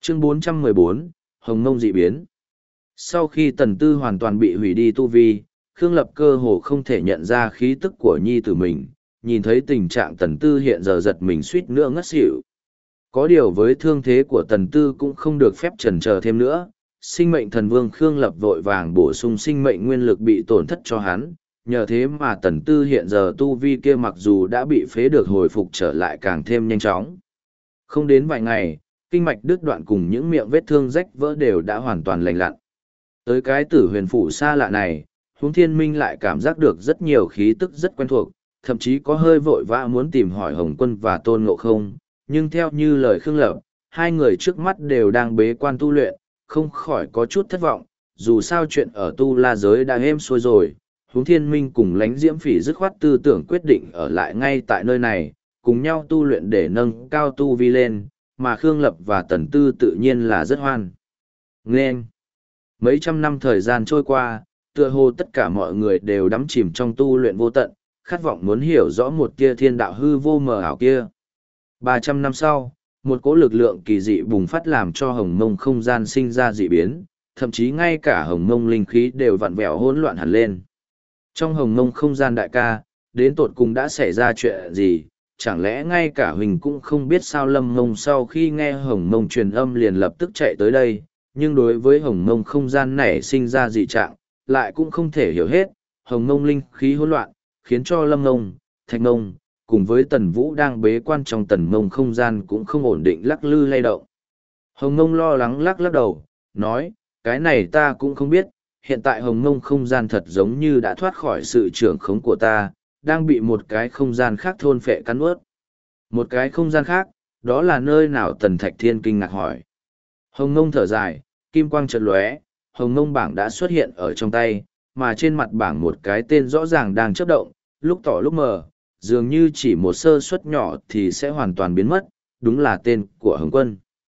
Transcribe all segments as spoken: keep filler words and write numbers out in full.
Chương bốn trăm mười bốn, Hồng Mông dị biến. Sau khi Tần Tư hoàn toàn bị hủy đi tu vi, Khương Lập cơ hồ không thể nhận ra khí tức của nhi tử mình, nhìn thấy tình trạng Tần Tư hiện giờ giật mình suýt nữa ngất xỉu. Có điều với thương thế của Tần Tư cũng không được phép chần chờ thêm nữa, sinh mệnh thần vương Khương Lập vội vàng bổ sung sinh mệnh nguyên lực bị tổn thất cho hắn, nhờ thế mà Tần Tư hiện giờ tu vi kia mặc dù đã bị phế được hồi phục trở lại càng thêm nhanh chóng. Không đến vài ngày, kinh mạch đứt đoạn cùng những miệng vết thương rách vỡ đều đã hoàn toàn lành lặn. Tới cái tử huyền phủ xa lạ này, Huống Thiên Minh lại cảm giác được rất nhiều khí tức rất quen thuộc, thậm chí có hơi vội vã muốn tìm hỏi Hồng Quân và Tôn Ngộ Không, nhưng theo như lời Khương Lập, hai người trước mắt đều đang bế quan tu luyện, không khỏi có chút thất vọng, dù sao chuyện ở tu la giới đã êm xuôi rồi. Huống Thiên Minh cùng Lánh Diễm Phỉ dứt khoát tư tưởng quyết định ở lại ngay tại nơi này, cùng nhau tu luyện để nâng cao tu vi lên, mà Khương Lập và Tần Tư tự nhiên là rất hoan nghênh. Mấy trăm năm thời gian trôi qua, tựa hồ tất cả mọi người đều đắm chìm trong tu luyện vô tận, khát vọng muốn hiểu rõ một tia thiên đạo hư vô mờ ảo kia. Ba trăm năm sau, một cỗ lực lượng kỳ dị bùng phát làm cho hồng mông không gian sinh ra dị biến, thậm chí ngay cả hồng mông linh khí đều vặn vẹo hỗn loạn hẳn lên. Trong hồng mông không gian đại ca, đến tột cùng đã xảy ra chuyện gì? Chẳng lẽ ngay cả Huỳnh cũng không biết sao Lâm Mông sau khi nghe hồng mông truyền âm liền lập tức chạy tới đây, nhưng đối với hồng mông không gian này sinh ra dị trạng, lại cũng không thể hiểu hết. Hồng mông linh khí hỗn loạn, khiến cho Lâm Mông, Thạch Mông, cùng với Tần Vũ đang bế quan trong tần mông không gian cũng không ổn định lắc lư lay động. Hồng mông lo lắng lắc lắc đầu, nói, cái này ta cũng không biết, hiện tại hồng mông không gian thật giống như đã thoát khỏi sự trưởng khống của ta, đang bị một cái không gian khác thôn phệ cắn ướt. Một cái không gian khác, đó là nơi nào? Tần Thạch Thiên kinh ngạc hỏi. Hồng mông thở dài, kim quang chợt lóe, hồng mông bảng đã xuất hiện ở trong tay, mà trên mặt bảng một cái tên rõ ràng đang chớp động, lúc tỏ lúc mờ, dường như chỉ một sơ suất nhỏ thì sẽ hoàn toàn biến mất, đúng là tên của Hồng Quân.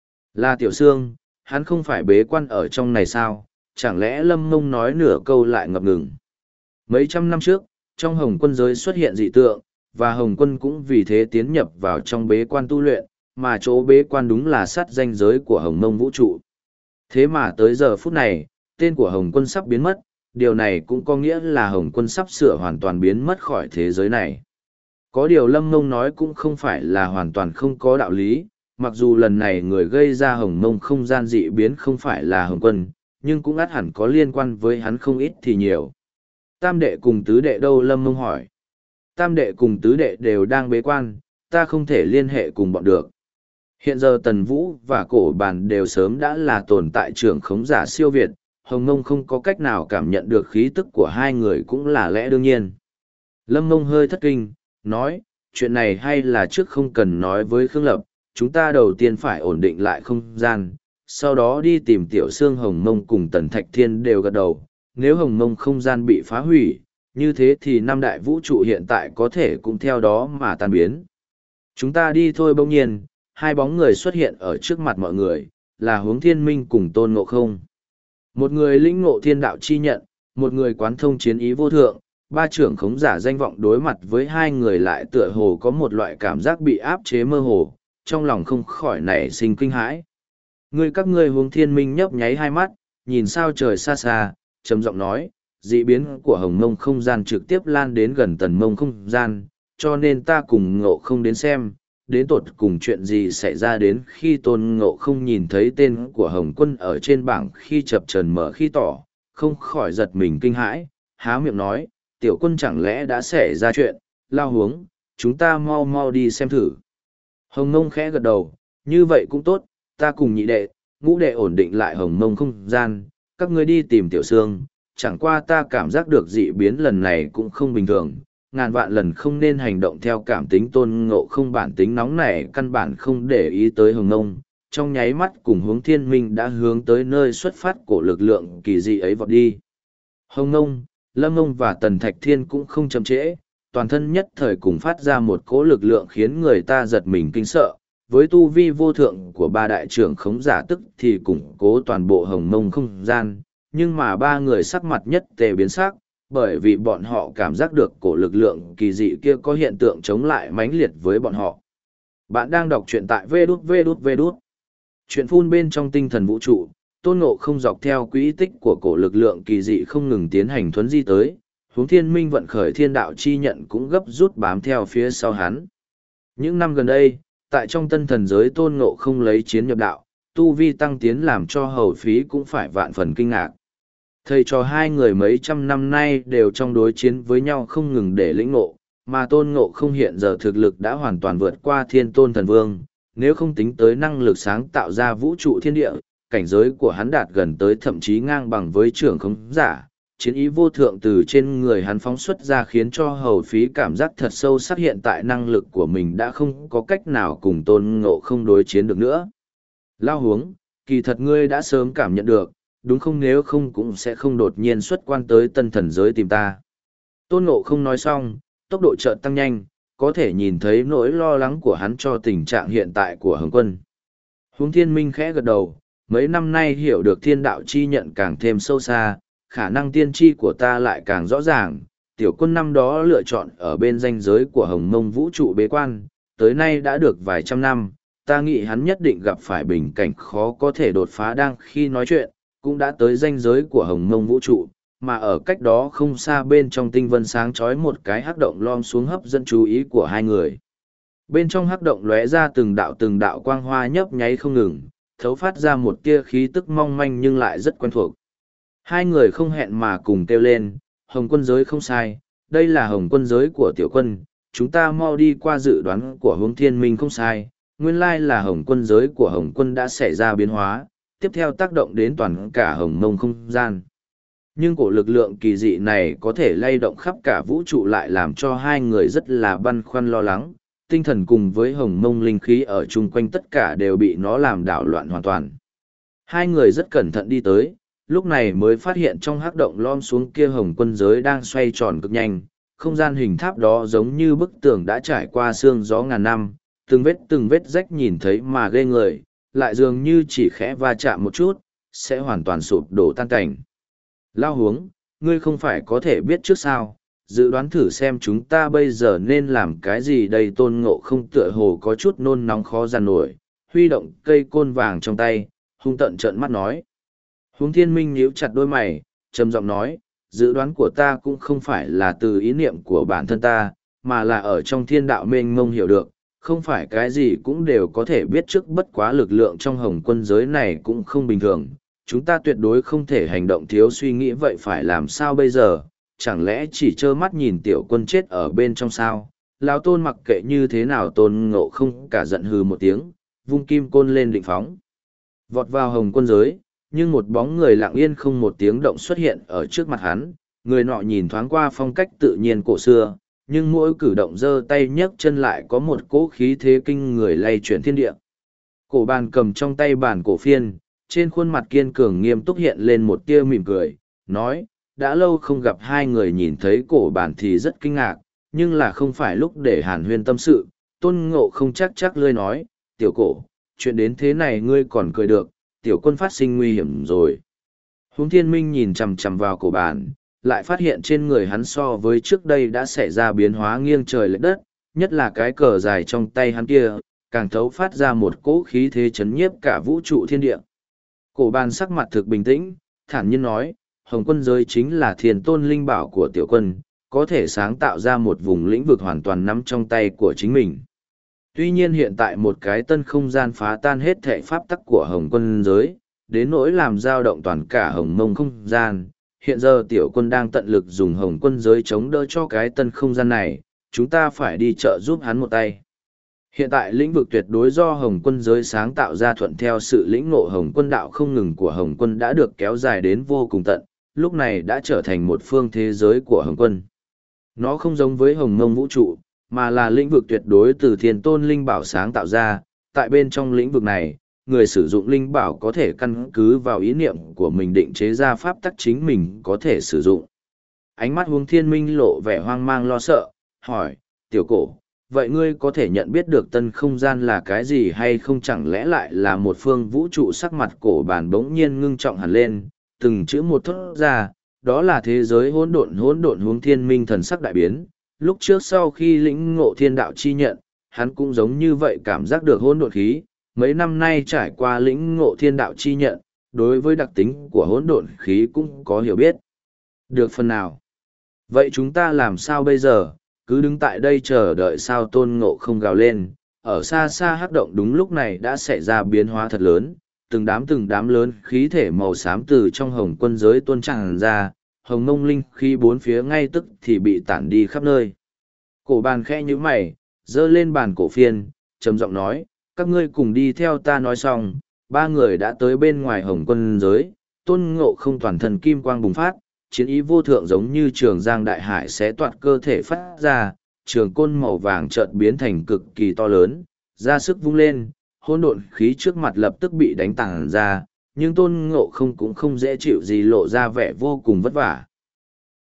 Là Tiểu Sương, hắn không phải bế quan ở trong này sao, chẳng lẽ Lâm Mông nói nửa câu lại ngập ngừng. Mấy trăm năm trước, trong Hồng Quân giới xuất hiện dị tượng, và Hồng Quân cũng vì thế tiến nhập vào trong bế quan tu luyện, mà chỗ bế quan đúng là sát danh giới của Hồng Mông vũ trụ. Thế mà tới giờ phút này, tên của Hồng Quân sắp biến mất, điều này cũng có nghĩa là Hồng Quân sắp sửa hoàn toàn biến mất khỏi thế giới này. Có điều Lâm Mông nói cũng không phải là hoàn toàn không có đạo lý, mặc dù lần này người gây ra hồng mông không gian dị biến không phải là Hồng Quân, nhưng cũng ắt hẳn có liên quan với hắn không ít thì nhiều. Tam đệ cùng tứ đệ đâu? Lâm Mông hỏi. Tam đệ cùng tứ đệ đều đang bế quan, ta không thể liên hệ cùng bọn được. Hiện giờ Tần Vũ và Cổ Bàn đều sớm đã là tồn tại trưởng khống giả siêu việt, Hồng Mông không có cách nào cảm nhận được khí tức của hai người cũng là lẽ đương nhiên. Lâm Mông hơi thất kinh, nói, chuyện này hay là trước không cần nói với Khương Lập, chúng ta đầu tiên phải ổn định lại không gian, sau đó đi tìm Tiểu Sương. Hồng Mông cùng Tần Thạch Thiên đều gật đầu, nếu Hồng Mông không gian bị phá hủy, như thế thì năm đại vũ trụ hiện tại có thể cũng theo đó mà tan biến. Chúng ta đi thôi. Bỗng nhiên, hai bóng người xuất hiện ở trước mặt mọi người, là Huống Thiên Minh cùng Tôn Ngộ Không. Một người lĩnh ngộ thiên đạo chi nhận, một người quán thông chiến ý vô thượng. Ba trưởng khống giả danh vọng đối mặt với hai người lại tựa hồ có một loại cảm giác bị áp chế mơ hồ, trong lòng không khỏi nảy sinh kinh hãi. Ngươi các ngươi Huống Thiên Minh nhấp nháy hai mắt, nhìn sao trời xa xa, trầm giọng nói, dị biến của hồng mông không gian trực tiếp lan đến gần tần mông không gian, cho nên ta cùng Ngộ Không đến xem, đến tột cùng chuyện gì xảy ra. Đến khi Tôn Ngộ Không nhìn thấy tên của Hồng Quân ở trên bảng khi chập chờn mở khi tỏ, không khỏi giật mình kinh hãi, há miệng nói, Tiểu Quân chẳng lẽ đã xảy ra chuyện? Lao Huống, chúng ta mau mau đi xem thử. Hồng Mông khẽ gật đầu, như vậy cũng tốt, ta cùng nhị đệ, ngũ đệ ổn định lại hồng mông không gian, các ngươi đi tìm Tiểu Sương. Chẳng qua ta cảm giác được dị biến lần này cũng không bình thường, ngàn vạn lần không nên hành động theo cảm tính. Tôn Ngộ Không bản tính nóng nảy căn bản không để ý tới Hồng Mông, trong nháy mắt cùng Huống Thiên Minh đã hướng tới nơi xuất phát của lực lượng kỳ dị ấy vọt đi. Hồng Mông, Lâm Mông và Tần Thạch Thiên cũng không chậm trễ, toàn thân nhất thời cùng phát ra một cỗ lực lượng khiến người ta giật mình kinh sợ. Với tu vi vô thượng của ba đại trưởng khống giả tức thì củng cố toàn bộ hồng mông không gian, nhưng mà ba người sắc mặt nhất tề biến sắc, bởi vì bọn họ cảm giác được cổ lực lượng kỳ dị kia có hiện tượng chống lại mãnh liệt với bọn họ. Bạn đang đọc truyện tại vê đút vê đút vê đút. Chuyện phun bên trong tinh thần vũ trụ, Tôn Ngộ không dọc theo quỹ tích của cổ lực lượng kỳ dị không ngừng tiến hành thuấn di tới, huống thiên minh vận khởi thiên đạo chi nhận cũng gấp rút bám theo phía sau hắn. Những năm gần đây, tại trong tân thần giới Tôn Ngộ không lấy chiến nhập đạo, tu vi tăng tiến làm cho hầu phí cũng phải vạn phần kinh ngạc. Thầy trò hai người mấy trăm năm nay đều trong đối chiến với nhau không ngừng để lĩnh ngộ, mà Tôn Ngộ không hiện giờ thực lực đã hoàn toàn vượt qua thiên tôn thần vương, nếu không tính tới năng lực sáng tạo ra vũ trụ thiên địa, cảnh giới của hắn đạt gần tới thậm chí ngang bằng với trưởng khống giả. Chiến ý vô thượng từ trên người hắn phóng xuất ra khiến cho hầu phí cảm giác thật sâu sắc hiện tại năng lực của mình đã không có cách nào cùng Tôn Ngộ không đối chiến được nữa. Lao huống, kỳ thật ngươi đã sớm cảm nhận được, đúng không, nếu không cũng sẽ không đột nhiên xuất quan tới tân thần giới tìm ta. Tôn Ngộ không nói xong, tốc độ chợt tăng nhanh, có thể nhìn thấy nỗi lo lắng của hắn cho tình trạng hiện tại của Hồng Quân. Huống thiên minh khẽ gật đầu, mấy năm nay hiểu được thiên đạo chi nhận càng thêm sâu xa, khả năng tiên tri của ta lại càng rõ ràng. Tiểu quân năm đó lựa chọn ở bên ranh giới của Hồng Mông vũ trụ bế quan, tới nay đã được vài trăm năm, ta nghĩ hắn nhất định gặp phải bình cảnh khó có thể đột phá. Đang khi nói chuyện, cũng đã tới ranh giới của Hồng Mông vũ trụ, mà ở cách đó không xa bên trong tinh vân sáng chói một cái hắc động lom xuống hấp dẫn chú ý của hai người. Bên trong hắc động lóe ra từng đạo từng đạo quang hoa nhấp nháy không ngừng, thấu phát ra một tia khí tức mong manh nhưng lại rất quen thuộc. Hai người không hẹn mà cùng kêu lên, Hồng Quân giới không sai, đây là Hồng Quân giới của tiểu quân, chúng ta mau đi qua. Dự đoán của Hướng Thiên Minh không sai, nguyên lai là Hồng Quân giới của Hồng Quân đã xảy ra biến hóa, tiếp theo tác động đến toàn cả Hồng Mông không gian. Nhưng cổ lực lượng kỳ dị này có thể lay động khắp cả vũ trụ lại làm cho hai người rất là băn khoăn lo lắng, tinh thần cùng với Hồng Mông linh khí ở chung quanh tất cả đều bị nó làm đảo loạn hoàn toàn. Hai người rất cẩn thận đi tới, lúc này mới phát hiện trong hắc động lom xuống kia Hồng Quân giới đang xoay tròn cực nhanh, không gian hình tháp đó giống như bức tường đã trải qua sương gió ngàn năm, từng vết từng vết rách nhìn thấy mà ghê người, lại dường như chỉ khẽ va chạm một chút, sẽ hoàn toàn sụp đổ tan cảnh. Lao huống, ngươi không phải có thể biết trước sao, dự đoán thử xem chúng ta bây giờ nên làm cái gì đây. Tôn Ngộ không tựa hồ có chút nôn nóng khó dằn nổi, huy động cây côn vàng trong tay, hung tợn trợn mắt nói. Huống thiên minh nhíu chặt đôi mày, trầm giọng nói, dự đoán của ta cũng không phải là từ ý niệm của bản thân ta, mà là ở trong thiên đạo mênh mông hiểu được, không phải cái gì cũng đều có thể biết trước, bất quá lực lượng trong Hồng Quân giới này cũng không bình thường. Chúng ta tuyệt đối không thể hành động thiếu suy nghĩ, vậy phải làm sao bây giờ, chẳng lẽ chỉ trơ mắt nhìn tiểu quân chết ở bên trong sao? Lão Tôn mặc kệ như thế nào, Tôn Ngộ không cả giận hừ một tiếng, vung kim côn lên định phóng. Vọt vào Hồng Quân giới, nhưng một bóng người lặng yên không một tiếng động xuất hiện ở trước mặt hắn, người nọ nhìn thoáng qua phong cách tự nhiên cổ xưa, nhưng mỗi cử động giơ tay nhấc chân lại có một cỗ khí thế kinh người lay chuyển thiên địa. Cổ bàn cầm trong tay bản cổ phiên, trên khuôn mặt kiên cường nghiêm túc hiện lên một tia mỉm cười, nói, đã lâu không gặp. Hai người nhìn thấy cổ bản thì rất kinh ngạc, nhưng là không phải lúc để hàn huyên tâm sự. Tôn Ngộ không chắc chắc lươi nói, tiểu cổ, chuyện đến thế này ngươi còn cười được, tiểu quân phát sinh nguy hiểm rồi. Huống thiên minh nhìn chằm chằm vào cổ bản, lại phát hiện trên người hắn so với trước đây đã xảy ra biến hóa nghiêng trời lệch đất, nhất là cái cờ dài trong tay hắn kia, càng thấu phát ra một cỗ khí thế chấn nhiếp cả vũ trụ thiên địa. Cổ bàn sắc mặt thực bình tĩnh, thản nhiên nói, Hồng Quân giới chính là thiên tôn linh bảo của tiểu quân, có thể sáng tạo ra một vùng lĩnh vực hoàn toàn nắm trong tay của chính mình. Tuy nhiên hiện tại một cái tân không gian phá tan hết thệ pháp tắc của Hồng Quân giới, đến nỗi làm dao động toàn cả Hồng Mông không gian. Hiện giờ tiểu quân đang tận lực dùng Hồng Quân giới chống đỡ cho cái tân không gian này, chúng ta phải đi trợ giúp hắn một tay. Hiện tại lĩnh vực tuyệt đối do Hồng Quân giới sáng tạo ra thuận theo sự lĩnh ngộ Hồng Quân đạo không ngừng của Hồng Quân đã được kéo dài đến vô cùng tận, lúc này đã trở thành một phương thế giới của Hồng Quân. Nó không giống với Hồng Mông vũ trụ, mà là lĩnh vực tuyệt đối từ thiên tôn linh bảo sáng tạo ra. Tại bên trong lĩnh vực này, người sử dụng linh bảo có thể căn cứ vào ý niệm của mình định chế ra pháp tắc chính mình có thể sử dụng. Ánh mắt Huống Thiên Minh lộ vẻ hoang mang lo sợ, hỏi, tiểu cổ, vậy ngươi có thể nhận biết được tân không gian là cái gì hay không, chẳng lẽ lại là một phương vũ trụ? Sắc mặt cổ bản bỗng nhiên ngưng trọng hẳn lên, từng chữ một thốt ra, đó là thế giới hỗn độn. Hỗn độn. Huống Thiên Minh thần sắc đại biến, lúc trước sau khi lĩnh ngộ thiên đạo chi nhận, hắn cũng giống như vậy cảm giác được hỗn độn khí, mấy năm nay trải qua lĩnh ngộ thiên đạo chi nhận, đối với đặc tính của hỗn độn khí cũng có hiểu biết. Được phần nào. Vậy chúng ta làm sao bây giờ, cứ đứng tại đây chờ đợi sao? Tôn Ngộ không gào lên. Ở xa xa hắc động đúng lúc này đã xảy ra biến hóa thật lớn, từng đám từng đám lớn khí thể màu xám từ trong hồng quân giới tuôn tràn ra, hồng ngông linh khí bốn phía ngay tức thì bị tản đi khắp nơi. Cổ bàn khẽ nhíu mày, giơ lên bàn cổ phiên, trầm giọng nói, các ngươi cùng đi theo ta. Nói xong, ba người đã tới bên ngoài hồng quân giới. Tôn Ngộ không toàn thân kim quang bùng phát, chiến ý vô thượng giống như trường giang đại hải xé toạc cơ thể phát ra, trường côn màu vàng chợt biến thành cực kỳ to lớn, ra sức vung lên, hỗn độn khí trước mặt lập tức bị đánh tàng ra, nhưng Tôn Ngộ không cũng không dễ chịu gì, lộ ra vẻ vô cùng vất vả.